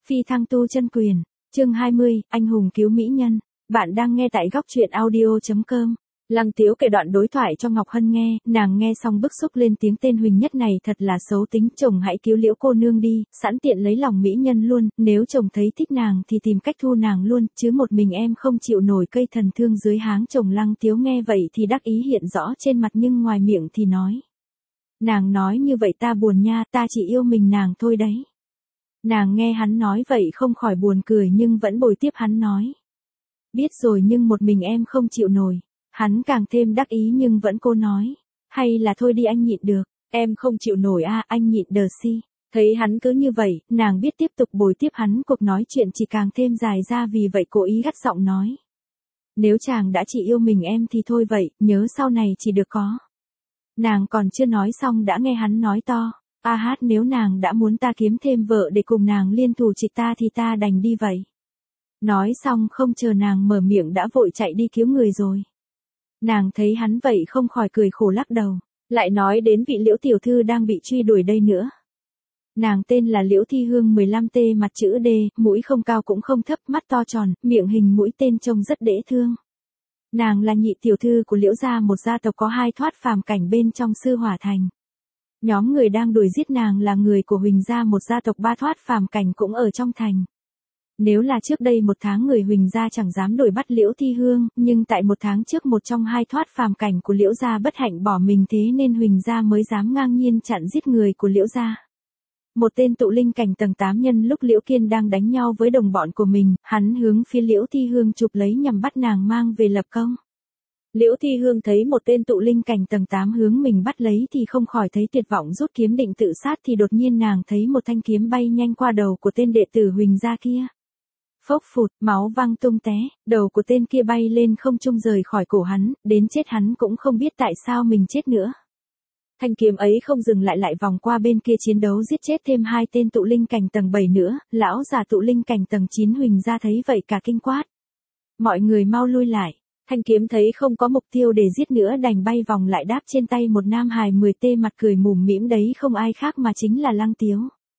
Phi thăng tu chân quyền, chương 20, anh hùng cứu mỹ nhân. Bạn đang nghe tại góc truyện audio.com. Lăng Tiếu kể đoạn đối thoại cho Ngọc Hân nghe, nàng nghe xong bức xúc lên tiếng tên Huỳnh Nhất này thật là xấu tính, chồng hãy cứu Liễu cô nương đi, sẵn tiện lấy lòng mỹ nhân luôn, nếu chồng thấy thích nàng thì tìm cách thu nàng luôn, chứ một mình em không chịu nổi cây thần thương dưới háng chồng. Lăng Tiếu nghe vậy thì đắc ý hiện rõ trên mặt nhưng ngoài miệng thì nói. Nàng nói như vậy ta buồn nha, ta chỉ yêu mình nàng thôi đấy. Nàng nghe hắn nói vậy không khỏi buồn cười nhưng vẫn bồi tiếp hắn nói. Biết rồi nhưng một mình em không chịu nổi. Hắn càng thêm đắc ý nhưng vẫn cố nói. Hay là thôi đi anh nhịn được, em không chịu nổi à, anh nhịn đờ si. Thấy hắn cứ như vậy, nàng biết tiếp tục bồi tiếp hắn, cuộc nói chuyện chỉ càng thêm dài ra, vì vậy cố ý gắt giọng nói. Nếu chàng đã chỉ yêu mình em thì thôi vậy, nhớ sau này chỉ được có. Nàng còn chưa nói xong đã nghe hắn nói to. A hát, nếu nàng đã muốn ta kiếm thêm vợ để cùng nàng liên thủ trịch ta thì ta đành đi vậy. Nói xong không chờ nàng mở miệng đã vội chạy đi cứu người rồi. Nàng thấy hắn vậy không khỏi cười khổ lắc đầu. Lại nói đến vị Liễu tiểu thư đang bị truy đuổi đây nữa. Nàng tên là Liễu Thi Hương 15T, mặt chữ D, mũi không cao cũng không thấp, mắt to tròn, miệng hình mũi tên trông rất dễ thương. Nàng là nhị tiểu thư của Liễu gia, một gia tộc có hai thoát phàm cảnh bên trong Sư Hỏa Thành. Nhóm người đang đuổi giết nàng là người của Huỳnh gia, một gia tộc ba thoát phàm cảnh cũng ở trong thành. Nếu là trước đây một tháng người Huỳnh gia chẳng dám đuổi bắt Liễu Thi Hương, nhưng tại một tháng trước một trong hai thoát phàm cảnh của Liễu gia bất hạnh bỏ mình, thế nên Huỳnh gia mới dám ngang nhiên chặn giết người của Liễu gia. Một tên tụ linh cảnh tầng 8 nhân lúc Liễu Kiên đang đánh nhau với đồng bọn của mình, hắn hướng phía Liễu Thi Hương chụp lấy nhằm bắt nàng mang về lập công. Liễu Thi Hương thấy một tên tụ linh cảnh tầng 8 hướng mình bắt lấy thì không khỏi thấy tuyệt vọng, rút kiếm định tự sát thì đột nhiên nàng thấy một thanh kiếm bay nhanh qua đầu của tên đệ tử Huỳnh gia kia. Phốc phụt, máu văng tung té, đầu của tên kia bay lên không trung rời khỏi cổ hắn, đến chết hắn cũng không biết tại sao mình chết nữa. Thanh kiếm ấy không dừng lại vòng qua bên kia chiến đấu giết chết thêm hai tên tụ linh cảnh tầng 7 nữa, lão già tụ linh cảnh tầng 9 Huỳnh gia thấy vậy cả kinh quát. Mọi người mau lui lại. Thanh kiếm thấy không có mục tiêu để giết nữa đành bay vòng lại đáp trên tay một nam hài 10T, mặt cười mủm mĩm, đấy không ai khác mà chính là Lăng Tiếu.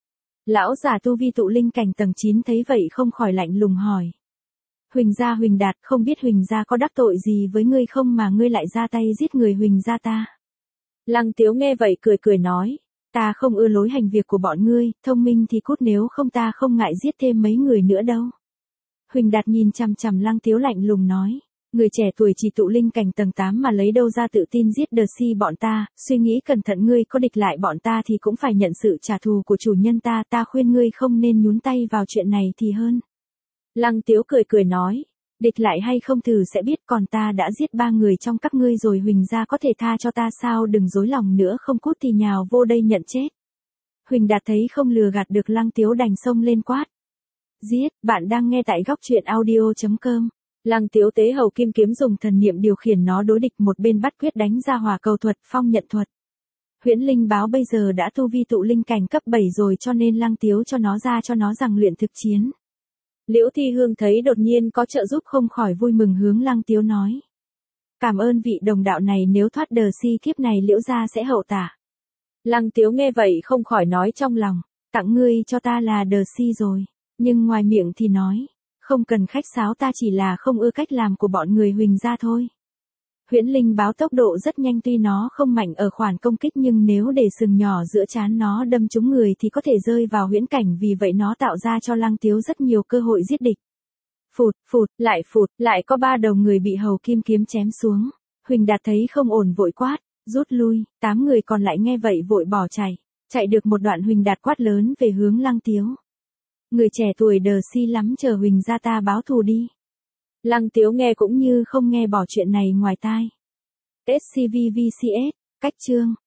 Lão già tu vi tụ linh cảnh tầng 9 thấy vậy không khỏi lạnh lùng hỏi. Huỳnh gia Huỳnh Đạt, không biết Huỳnh gia có đắc tội gì với ngươi không mà ngươi lại ra tay giết người Huỳnh gia ta? Lăng Tiếu nghe vậy cười nói. Ta không ưa lối hành việc của bọn ngươi, thông minh thì cút, nếu không ta không ngại giết thêm mấy người nữa đâu. Huỳnh Đạt nhìn chằm chằm Lăng Tiếu lạnh lùng nói. Người trẻ tuổi chỉ tụ linh cảnh tầng 8 mà lấy đâu ra tự tin giết đờ si bọn ta, suy nghĩ cẩn thận, ngươi có địch lại bọn ta thì cũng phải nhận sự trả thù của chủ nhân ta, ta khuyên ngươi không nên nhúng tay vào chuyện này thì hơn. Lăng Tiếu cười nói, địch lại hay không thử sẽ biết, còn ta đã giết 3 người trong các ngươi rồi, Huỳnh gia có thể tha cho ta sao? Đừng dối lòng nữa, không cút thì nhào vô đây nhận chết. Huỳnh Đạt thấy không lừa gạt được Lăng Tiếu đành xông lên quát. Giết, bạn đang nghe tại góc truyện audio.com. Lăng Tiếu tế hầu kim kiếm dùng thần niệm điều khiển nó đối địch, một bên bắt quyết đánh ra hỏa cầu thuật, phong nhận thuật. Huyễn Linh báo bây giờ đã tu vi tụ linh cảnh cấp 7 rồi, cho nên Lăng Tiếu cho nó rằng luyện thực chiến. Liễu Thi Hương thấy đột nhiên có trợ giúp không khỏi vui mừng hướng Lăng Tiếu nói. Cảm ơn vị đồng đạo này, nếu thoát đờ si kiếp này Liễu gia sẽ hậu tả. Lăng Tiếu nghe vậy không khỏi nói trong lòng, tặng ngươi cho ta là đờ si rồi, nhưng ngoài miệng thì nói. Không cần khách sáo, ta chỉ là không ưa cách làm của bọn người Huỳnh gia thôi. Huyễn Linh báo tốc độ rất nhanh, tuy nó không mạnh ở khoản công kích nhưng nếu để sừng nhỏ giữa trán nó đâm trúng người thì có thể rơi vào huyễn cảnh, vì vậy nó tạo ra cho Lăng Tiếu rất nhiều cơ hội giết địch. Phụt, lại có 3 đầu người bị hầu kim kiếm chém xuống. Huỳnh Đạt thấy không ổn vội quát, rút lui, 8 người còn lại nghe vậy vội bỏ chạy. Chạy được một đoạn Huỳnh Đạt quát lớn về hướng Lăng Tiếu. Người trẻ tuổi đờ si lắm, chờ Huỳnh gia ta báo thù đi. Lăng Tiếu nghe cũng như không nghe, bỏ chuyện này ngoài tai. SCVVCS, cách chương.